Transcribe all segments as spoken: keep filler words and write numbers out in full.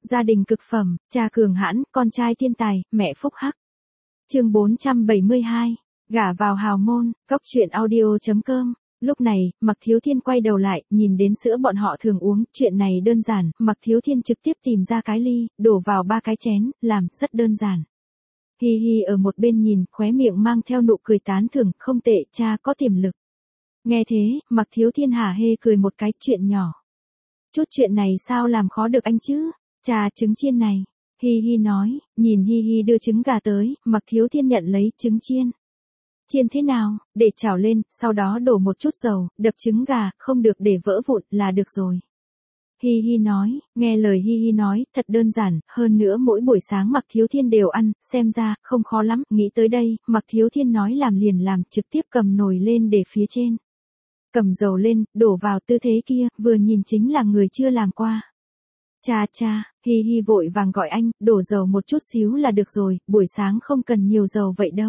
Gia đình cực phẩm, cha cường hãn, con trai thiên tài, mẹ phúc hắc. Chương bốn trăm bảy mươi hai, gả vào hào môn, cốc truyện audio chấm com. Lúc này, Mạc Thiếu Thiên quay đầu lại, nhìn đến sữa bọn họ thường uống, chuyện này đơn giản, Mạc Thiếu Thiên trực tiếp tìm ra cái ly, đổ vào ba cái chén, làm, rất đơn giản. Hi Hi ở một bên nhìn, khóe miệng mang theo nụ cười tán thưởng, không tệ, cha có tiềm lực. Nghe thế, Mạc Thiếu Thiên hả hê cười một cái, chuyện nhỏ. Chút chuyện này sao làm khó được anh chứ? Cha, trứng chiên này. Hi Hi nói, nhìn Hi Hi đưa trứng gà tới, Mạc Thiếu Thiên nhận lấy trứng chiên. Chiên thế nào? Để chảo lên, sau đó đổ một chút dầu, đập trứng gà, không được để vỡ vụn là được rồi. Hi Hi nói, nghe lời Hi Hi nói, thật đơn giản, hơn nữa mỗi buổi sáng Mạc Thiếu Thiên đều ăn, xem ra, không khó lắm, nghĩ tới đây, Mạc Thiếu Thiên nói làm liền làm, trực tiếp cầm nồi lên để phía trên. Cầm dầu lên, đổ vào tư thế kia, vừa nhìn chính là người chưa làm qua. Cha cha, Hi Hi vội vàng gọi anh, đổ dầu một chút xíu là được rồi, buổi sáng không cần nhiều dầu vậy đâu.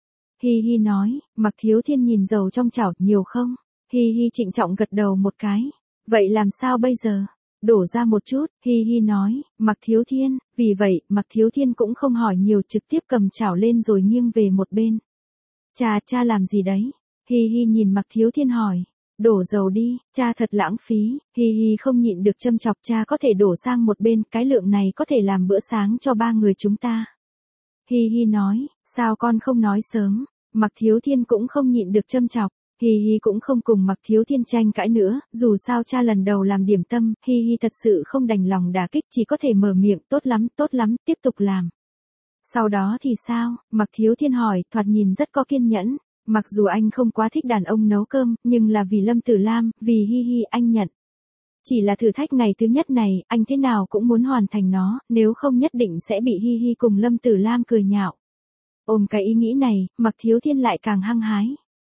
Hi Hi nói, Mạc Thiếu Thiên nhìn dầu trong chảo, nhiều không? Hi Hi trịnh trọng gật đầu một cái. Vậy làm sao bây giờ? Đổ ra một chút, Hi Hi nói, Mạc Thiếu Thiên, vì vậy, Mạc Thiếu Thiên cũng không hỏi nhiều, trực tiếp cầm chảo lên rồi nghiêng về một bên. Cha cha làm gì đấy? Hi Hi nhìn Mạc Thiếu Thiên hỏi. Đổ dầu đi, cha thật lãng phí. Hi Hi không nhịn được châm chọc, cha có thể đổ sang một bên, cái lượng này có thể làm bữa sáng cho ba người chúng ta. Hi Hi nói, sao con không nói sớm? Mạc Thiếu Thiên cũng không nhịn được châm chọc. Hi Hi cũng không cùng Mạc Thiếu Thiên tranh cãi nữa, dù sao cha lần đầu làm điểm tâm, Hi Hi thật sự không đành lòng đả kích, chỉ có thể mở miệng, tốt lắm, tốt lắm, tiếp tục làm. Sau đó thì sao? Mạc Thiếu Thiên hỏi, thoạt nhìn rất có kiên nhẫn. Mặc dù anh không quá thích đàn ông nấu cơm, nhưng là vì Lâm Tử Lam, vì Hi Hi anh nhận. Chỉ là thử thách ngày thứ nhất này, anh thế nào cũng muốn hoàn thành nó, nếu không nhất định sẽ bị Hi Hi cùng Lâm Tử Lam cười nhạo. Ôm cái ý nghĩ này, Mạc Thiếu Thiên lại càng hăng hái.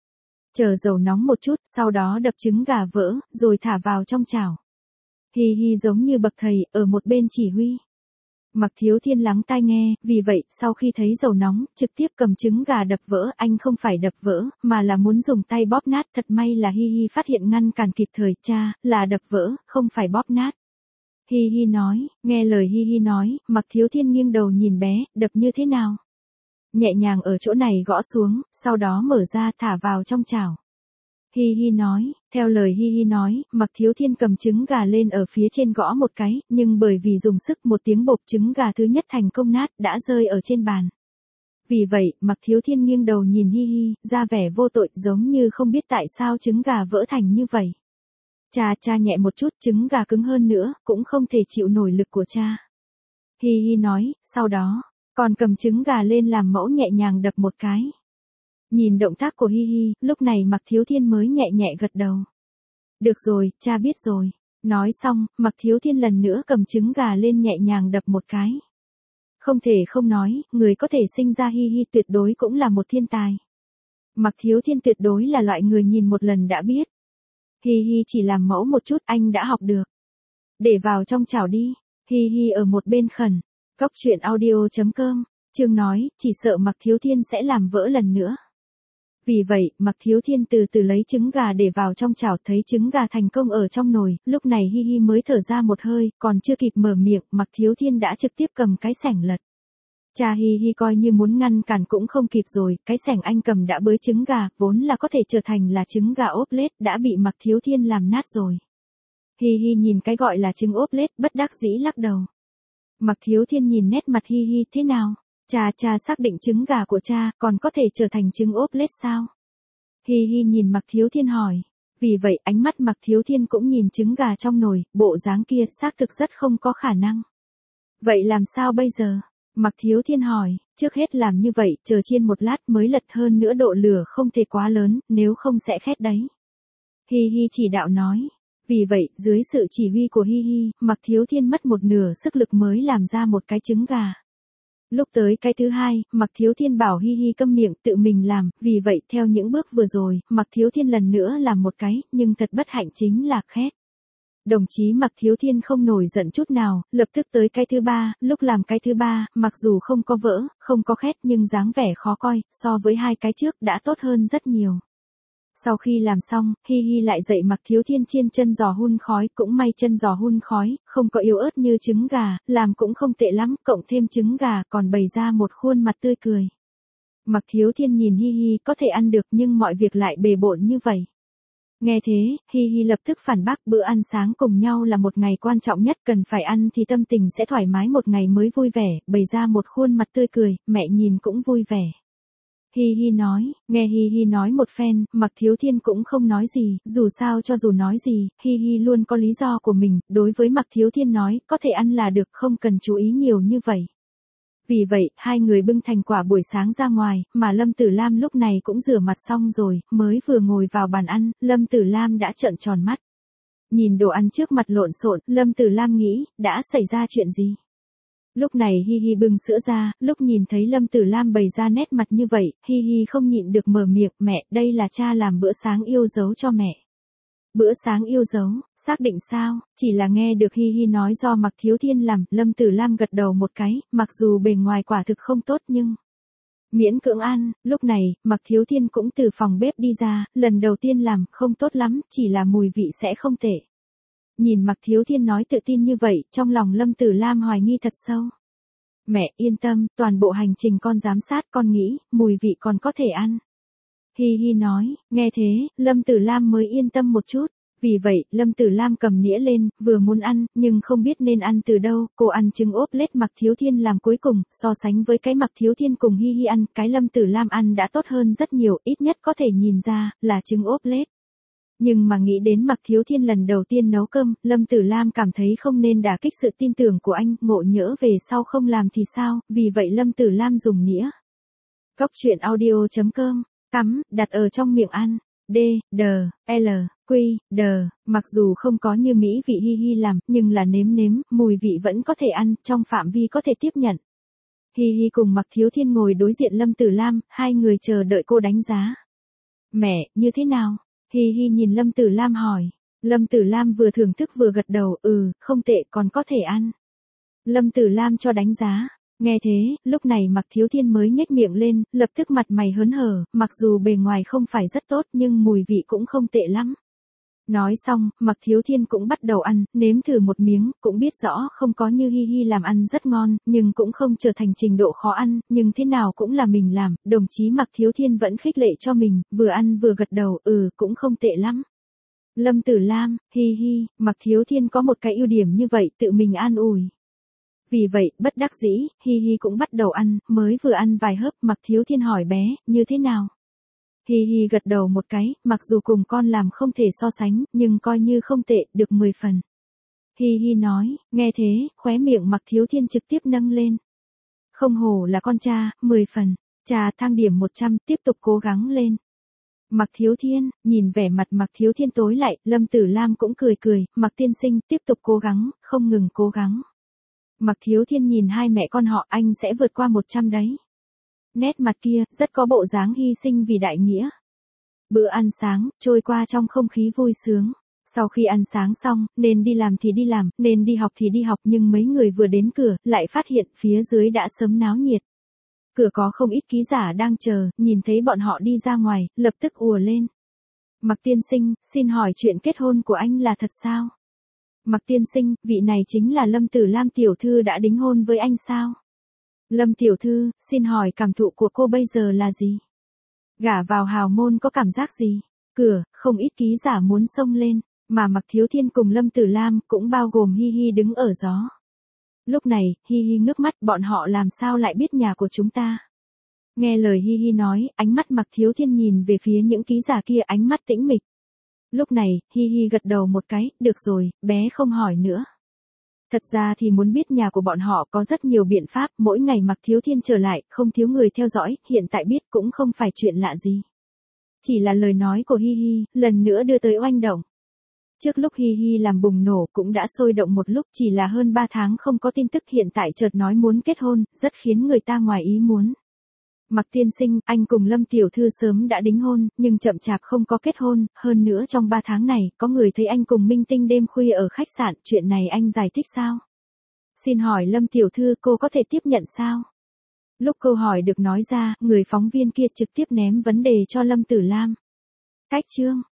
Chờ dầu nóng một chút, sau đó đập trứng gà vỡ, rồi thả vào trong chảo. Hi Hi giống như bậc thầy, ở một bên chỉ huy. Mạc Thiếu Thiên lắng tai nghe, vì vậy, sau khi thấy dầu nóng, trực tiếp cầm trứng gà đập vỡ, anh không phải đập vỡ, mà là muốn dùng tay bóp nát, thật may là Hi Hi phát hiện ngăn cản kịp thời, cha, là đập vỡ, không phải bóp nát. Hi Hi nói, nghe lời Hi Hi nói, Mạc Thiếu Thiên nghiêng đầu nhìn bé, đập như thế nào? Nhẹ nhàng ở chỗ này gõ xuống, sau đó mở ra thả vào trong chảo. Hi Hi nói, theo lời Hi Hi nói, Mạc Thiếu Thiên cầm trứng gà lên ở phía trên gõ một cái, nhưng bởi vì dùng sức một tiếng bộp trứng gà thứ nhất thành công nát, đã rơi ở trên bàn. Vì vậy, Mạc Thiếu Thiên nghiêng đầu nhìn Hi Hi, ra vẻ vô tội, giống như không biết tại sao trứng gà vỡ thành như vậy. Cha cha nhẹ một chút, trứng gà cứng hơn nữa, cũng không thể chịu nổi lực của cha. Hi Hi nói, sau đó, còn cầm trứng gà lên làm mẫu nhẹ nhàng đập một cái. Nhìn động tác của Hi Hi, lúc này Mạc Thiếu Thiên mới nhẹ nhẹ gật đầu. Được rồi, cha biết rồi. Nói xong, Mạc Thiếu Thiên lần nữa cầm trứng gà lên nhẹ nhàng đập một cái. Không thể không nói, người có thể sinh ra Hi Hi tuyệt đối cũng là một thiên tài. Mạc Thiếu Thiên tuyệt đối là loại người nhìn một lần đã biết. Hi Hi chỉ làm mẫu một chút, anh đã học được. Để vào trong chảo đi. Hi Hi ở một bên khẩn. Cốc truyện audio chấm com, chương nói, chỉ sợ Mạc Thiếu Thiên sẽ làm vỡ lần nữa. Vì vậy, Mạc Thiếu Thiên từ từ lấy trứng gà để vào trong chảo, thấy trứng gà thành công ở trong nồi, lúc này Hi Hi mới thở ra một hơi, còn chưa kịp mở miệng, Mạc Thiếu Thiên đã trực tiếp cầm cái xẻng lật. Cha Hi Hi coi như muốn ngăn cản cũng không kịp rồi, cái xẻng anh cầm đã bới trứng gà, vốn là có thể trở thành là trứng gà ốp lết, đã bị Mạc Thiếu Thiên làm nát rồi. Hi Hi nhìn cái gọi là trứng ốp lết, bất đắc dĩ lắc đầu. Mạc Thiếu Thiên nhìn nét mặt Hi Hi, thế nào? Cha cha xác định trứng gà của cha còn có thể trở thành trứng ốp lết sao? Hi Hi nhìn Mạc Thiếu Thiên hỏi. Vì vậy ánh mắt Mạc Thiếu Thiên cũng nhìn trứng gà trong nồi, bộ dáng kia xác thực rất không có khả năng. Vậy làm sao bây giờ? Mạc Thiếu Thiên hỏi, trước hết làm như vậy, chờ chiên một lát mới lật, hơn nữa độ lửa không thể quá lớn, nếu không sẽ khét đấy. Hi Hi chỉ đạo nói. Vì vậy, dưới sự chỉ huy của Hi Hi, Mạc Thiếu Thiên mất một nửa sức lực mới làm ra một cái trứng gà. Lúc tới cái thứ hai, Mạc Thiếu Thiên bảo Hi Hi câm miệng tự mình làm, vì vậy theo những bước vừa rồi, Mạc Thiếu Thiên lần nữa làm một cái, nhưng thật bất hạnh chính là khét. Đồng chí Mạc Thiếu Thiên không nổi giận chút nào, lập tức tới cái thứ ba, lúc làm cái thứ ba, mặc dù không có vỡ, không có khét nhưng dáng vẻ khó coi, so với hai cái trước đã tốt hơn rất nhiều. Sau khi làm xong, Hi Hi lại dạy Mạc Thiếu Thiên chiên chân giò hun khói, cũng may chân giò hun khói, không có yếu ớt như trứng gà, làm cũng không tệ lắm, cộng thêm trứng gà còn bày ra một khuôn mặt tươi cười. Mạc Thiếu Thiên nhìn Hi Hi có thể ăn được nhưng mọi việc lại bề bộn như vậy. Nghe thế, Hi Hi lập tức phản bác bữa ăn sáng cùng nhau là một ngày quan trọng nhất, cần phải ăn thì tâm tình sẽ thoải mái một ngày mới vui vẻ, bày ra một khuôn mặt tươi cười, mẹ nhìn cũng vui vẻ. Hi Hi nói, nghe Hi Hi nói một phen, Mạc Thiếu Thiên cũng không nói gì, dù sao cho dù nói gì, Hi Hi luôn có lý do của mình, đối với Mạc Thiếu Thiên nói, có thể ăn là được, không cần chú ý nhiều như vậy. Vì vậy, hai người bưng thành quả buổi sáng ra ngoài, mà Lâm Tử Lam lúc này cũng rửa mặt xong rồi, mới vừa ngồi vào bàn ăn, Lâm Tử Lam đã trợn tròn mắt. Nhìn đồ ăn trước mặt lộn xộn, Lâm Tử Lam nghĩ, đã xảy ra chuyện gì? Lúc này Hi Hi bưng sữa ra, lúc nhìn thấy Lâm Tử Lam bày ra nét mặt như vậy, Hi Hi không nhịn được mở miệng, mẹ, đây là cha làm bữa sáng yêu dấu cho mẹ. Bữa sáng yêu dấu, xác định sao? Chỉ là nghe được Hi Hi nói do Mạc Thiếu Thiên làm, Lâm Tử Lam gật đầu một cái, mặc dù bề ngoài quả thực không tốt nhưng miễn cưỡng ăn. Lúc này, Mạc Thiếu Thiên cũng từ phòng bếp đi ra, lần đầu tiên làm, không tốt lắm, chỉ là mùi vị sẽ không tệ. Nhìn Mạc Thiếu Thiên nói tự tin như vậy, trong lòng Lâm Tử Lam hoài nghi thật sâu. Mẹ yên tâm, toàn bộ hành trình con giám sát, con nghĩ, mùi vị còn có thể ăn. Hi Hi nói, nghe thế, Lâm Tử Lam mới yên tâm một chút. Vì vậy, Lâm Tử Lam cầm nĩa lên, vừa muốn ăn, nhưng không biết nên ăn từ đâu, cô ăn trứng ốp lết Mạc Thiếu Thiên làm cuối cùng, so sánh với cái Mạc Thiếu Thiên cùng Hi Hi ăn, cái Lâm Tử Lam ăn đã tốt hơn rất nhiều, ít nhất có thể nhìn ra, là trứng ốp lết. Nhưng mà nghĩ đến Mạc Thiếu Thiên lần đầu tiên nấu cơm, Lâm Tử Lam cảm thấy không nên đả kích sự tin tưởng của anh, ngộ nhỡ về sau không làm thì sao, vì vậy Lâm Tử Lam dùng nĩa. Góc truyện audio chấm com, cắm, đặt ở trong miệng ăn. D, D, L, Q, D, mặc dù không có như mỹ vị Hi Hi làm, nhưng là nếm nếm, mùi vị vẫn có thể ăn, trong phạm vi có thể tiếp nhận. Hi Hi cùng Mạc Thiếu Thiên ngồi đối diện Lâm Tử Lam, hai người chờ đợi cô đánh giá. Mẹ, như thế nào? Hi Hi nhìn Lâm Tử Lam hỏi. Lâm Tử Lam vừa thưởng thức vừa gật đầu, ừ, không tệ, còn có thể ăn. Lâm Tử Lam cho đánh giá. Nghe thế, lúc này Mạc Thiếu Thiên mới nhếch miệng lên, lập tức mặt mày hớn hở, mặc dù bề ngoài không phải rất tốt nhưng mùi vị cũng không tệ lắm. Nói xong, Mạc Thiếu Thiên cũng bắt đầu ăn, nếm thử một miếng, cũng biết rõ không có như Hi Hi làm ăn rất ngon, nhưng cũng không trở thành trình độ khó ăn, nhưng thế nào cũng là mình làm, đồng chí Mạc Thiếu Thiên vẫn khích lệ cho mình, vừa ăn vừa gật đầu, ừ, cũng không tệ lắm. Lâm Tử Lam, Hi Hi, Mạc Thiếu Thiên có một cái ưu điểm như vậy, tự mình an ủi. Vì vậy, bất đắc dĩ, Hi Hi cũng bắt đầu ăn, mới vừa ăn vài hớp, Mạc Thiếu Thiên hỏi bé, như thế nào? Hi Hi gật đầu một cái, mặc dù cùng con làm không thể so sánh, nhưng coi như không tệ, được mười phần. Hi Hi nói, nghe thế, khóe miệng Mạc Thiếu Thiên trực tiếp nâng lên. Không hổ là con cha, mười phần, cha thang điểm một trăm, tiếp tục cố gắng lên. Mạc Thiếu Thiên, nhìn vẻ mặt Mạc Thiếu Thiên tối lại, Lâm Tử Lam cũng cười cười, Mạc tiên sinh, tiếp tục cố gắng, không ngừng cố gắng. Mạc Thiếu Thiên nhìn hai mẹ con họ, anh sẽ vượt qua một trăm đấy. Nét mặt kia, rất có bộ dáng hy sinh vì đại nghĩa. Bữa ăn sáng, trôi qua trong không khí vui sướng. Sau khi ăn sáng xong, nên đi làm thì đi làm, nên đi học thì đi học, nhưng mấy người vừa đến cửa, lại phát hiện phía dưới đã sớm náo nhiệt. Cửa có không ít ký giả đang chờ, nhìn thấy bọn họ đi ra ngoài, lập tức ùa lên. Mạc tiên sinh, xin hỏi chuyện kết hôn của anh là thật sao? Mạc tiên sinh, vị này chính là Lâm Tử Lam tiểu thư đã đính hôn với anh sao? Lâm tiểu thư, xin hỏi cảm thụ của cô bây giờ là gì? Gả vào hào môn có cảm giác gì? Cửa, không ít ký giả muốn xông lên, mà Mạc Thiếu Thiên cùng Lâm Tử Lam cũng bao gồm Hi Hi đứng ở gió. Lúc này, Hi Hi ngước mắt, bọn họ làm sao lại biết nhà của chúng ta? Nghe lời Hi Hi nói, ánh mắt Mạc Thiếu Thiên nhìn về phía những ký giả kia, ánh mắt tĩnh mịch. Lúc này, Hi Hi gật đầu một cái, được rồi, bé không hỏi nữa. Thật ra thì muốn biết nhà của bọn họ có rất nhiều biện pháp, mỗi ngày Mạc Thiếu Thiên trở lại, không thiếu người theo dõi, hiện tại biết cũng không phải chuyện lạ gì. Chỉ là lời nói của Hi Hi, lần nữa đưa tới oanh động. Trước lúc Hi Hi làm bùng nổ cũng đã sôi động một lúc, chỉ là hơn ba tháng không có tin tức, hiện tại chợt nói muốn kết hôn, rất khiến người ta ngoài ý muốn. Mạc tiên sinh, anh cùng Lâm tiểu thư sớm đã đính hôn, nhưng chậm chạp không có kết hôn, hơn nữa trong ba tháng này, có người thấy anh cùng Minh Tinh đêm khuya ở khách sạn, chuyện này anh giải thích sao? Xin hỏi Lâm tiểu thư, cô có thể tiếp nhận sao? Lúc câu hỏi được nói ra, người phóng viên kia trực tiếp ném vấn đề cho Lâm Tử Lam. Cách chương